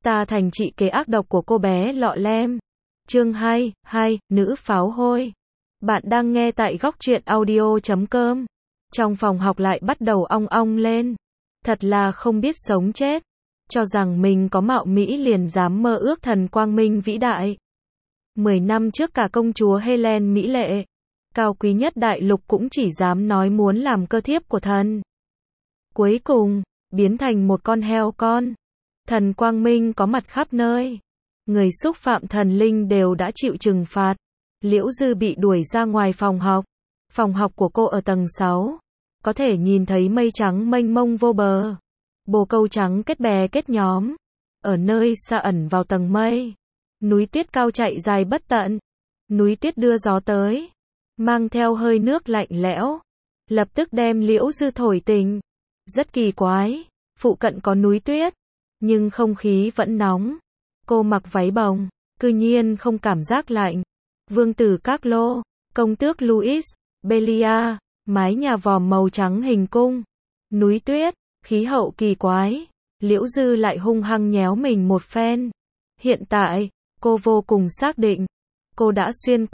Ta thành chị kế ác độc của cô bé lọ lem. Chương 2, nữ pháo hôi. Bạn đang nghe tại góc truyện audio.com. Trong phòng học lại bắt đầu ong ong lên. Thật là không biết sống chết. Cho rằng mình có mạo mỹ liền dám mơ ước thần quang minh vĩ đại. 10 năm trước cả công chúa Helen mỹ lệ, cao quý nhất đại lục cũng chỉ dám nói muốn làm cơ thiếp của thần. Cuối cùng, biến thành một con heo con. Thần quang minh có mặt khắp nơi. Người xúc phạm thần linh đều đã chịu trừng phạt. Liễu Dư bị đuổi ra ngoài phòng học. Phòng học của cô ở tầng 6. Có thể nhìn thấy mây trắng mênh mông vô bờ. Bồ câu trắng kết bè kết nhóm. Ở nơi xa ẩn vào tầng mây. Núi tuyết cao chạy dài bất tận. Núi tuyết đưa gió tới. Mang theo hơi nước lạnh lẽo. Lập tức đem Liễu Dư thổi tỉnh. Rất kỳ quái. Phụ cận có núi tuyết. Nhưng không khí vẫn nóng. Cô mặc váy bồng. Cư nhiên không cảm giác lạnh. Vương tử các lô. Công tước Louis. Belia. Mái nhà vòm màu trắng hình cung. Núi tuyết. Khí hậu kỳ quái. Liễu Dư lại hung hăng nhéo mình một phen. Hiện tại, cô vô cùng xác định. Cô đã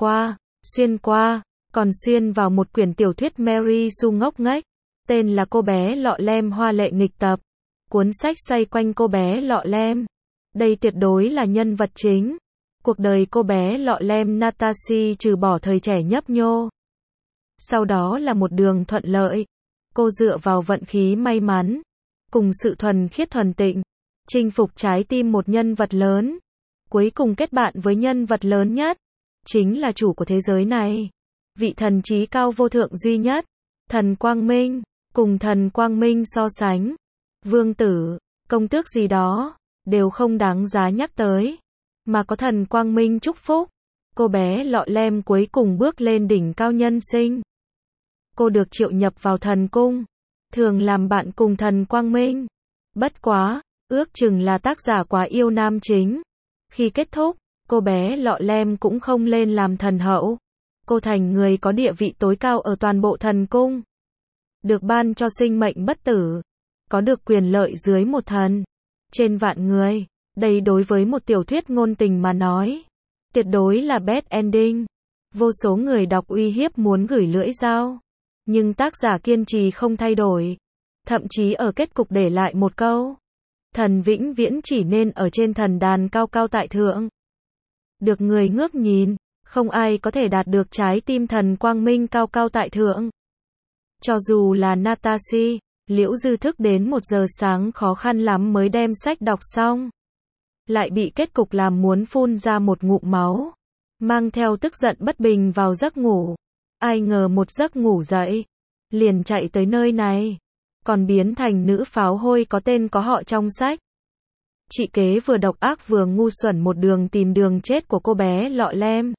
xuyên qua, còn xuyên vào một quyển tiểu thuyết Mary Sue ngốc nghếch. Tên là Cô bé lọ lem hoa lệ nghịch tập. Cuốn sách xoay quanh cô bé lọ lem. Đây tuyệt đối là nhân vật chính. Cuộc đời cô bé lọ lem Natasha trừ bỏ thời trẻ nhấp nhô. Sau đó là một đường thuận lợi. Cô dựa vào vận khí may mắn, cùng sự thuần khiết thuần tịnh, chinh phục trái tim một nhân vật lớn. Cuối cùng kết bạn với nhân vật lớn nhất, chính là chủ của thế giới này. Vị thần trí cao vô thượng duy nhất, thần Quang Minh. Cùng thần Quang Minh so sánh, vương tử, công tước gì đó, đều không đáng giá nhắc tới. Mà có thần Quang Minh chúc phúc, cô bé lọ lem cuối cùng bước lên đỉnh cao nhân sinh. Cô được triệu nhập vào thần cung, thường làm bạn cùng thần Quang Minh. Bất quá, ước chừng là tác giả quá yêu nam chính. Khi kết thúc, cô bé lọ lem cũng không lên làm thần hậu. Cô thành người có địa vị tối cao ở toàn bộ thần cung. Được ban cho sinh mệnh bất tử. Có được quyền lợi dưới một thần. Trên vạn người. Đây đối với một tiểu thuyết ngôn tình mà nói. Tuyệt đối là bad ending. Vô số người đọc uy hiếp muốn gửi lưỡi dao. Nhưng tác giả kiên trì không thay đổi. Thậm chí ở kết cục để lại một câu. Thần vĩnh viễn chỉ nên ở trên thần đàn cao cao tại thượng. Được người ngước nhìn. Không ai có thể đạt được trái tim thần Quang Minh cao cao tại thượng. Cho dù là Natasha, Liễu Dư thức đến 1 giờ sáng khó khăn lắm mới đem sách đọc xong. Lại bị kết cục làm muốn phun ra một ngụm máu. Mang theo tức giận bất bình vào giấc ngủ. Ai ngờ một giấc ngủ dậy, liền chạy tới nơi này. Còn biến thành nữ pháo hôi có tên có họ trong sách. Chị kế vừa độc ác vừa ngu xuẩn một đường tìm đường chết của cô bé lọ lem.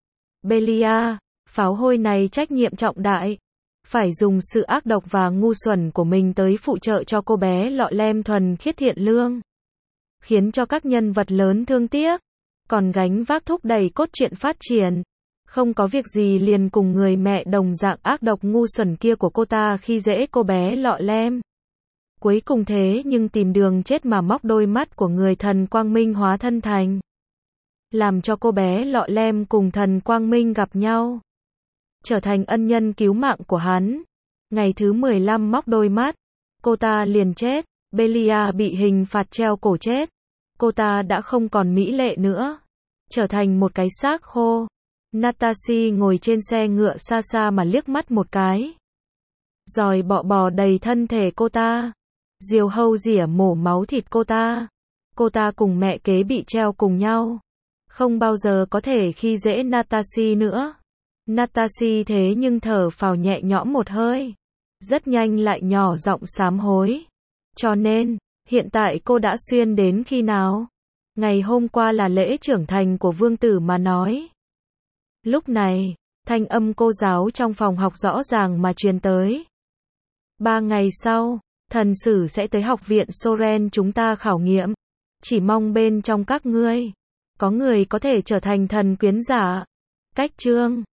Belia, pháo hôi này trách nhiệm trọng đại. Phải dùng sự ác độc và ngu xuẩn của mình tới phụ trợ cho cô bé lọ lem thuần khiết thiện lương. Khiến cho các nhân vật lớn thương tiếc. Còn gánh vác thúc đẩy cốt truyện phát triển. Không có việc gì liền cùng người mẹ đồng dạng ác độc ngu xuẩn kia của cô ta khi dễ cô bé lọ lem. Cuối cùng thế nhưng tìm đường chết mà móc đôi mắt của người thần Quang Minh hóa thân thành. Làm cho cô bé lọ lem cùng thần Quang Minh gặp nhau. Trở thành ân nhân cứu mạng của hắn. Ngày thứ 15 móc đôi mắt. Cô ta liền chết. Belia bị hình phạt treo cổ chết. Cô ta đã không còn mỹ lệ nữa. Trở thành một cái xác khô. Natasha ngồi trên xe ngựa xa xa mà liếc mắt một cái. Giòi bọ bò đầy thân thể cô ta. Diều hâu rỉa mổ máu thịt cô ta. Cô ta cùng mẹ kế bị treo cùng nhau. Không bao giờ có thể khi dễ Natasha nữa. Natasha thế nhưng thở phào nhẹ nhõm một hơi. Rất nhanh lại nhỏ giọng sám hối. Cho nên, hiện tại cô đã xuyên đến khi nào? Ngày hôm qua là lễ trưởng thành của vương tử mà nói. Lúc này, thanh âm cô giáo trong phòng học rõ ràng mà truyền tới. 3 ngày sau, thần sử sẽ tới học viện Soren chúng ta khảo nghiệm. Chỉ mong bên trong các ngươi, có người có thể trở thành thần quyến giả. Cách chương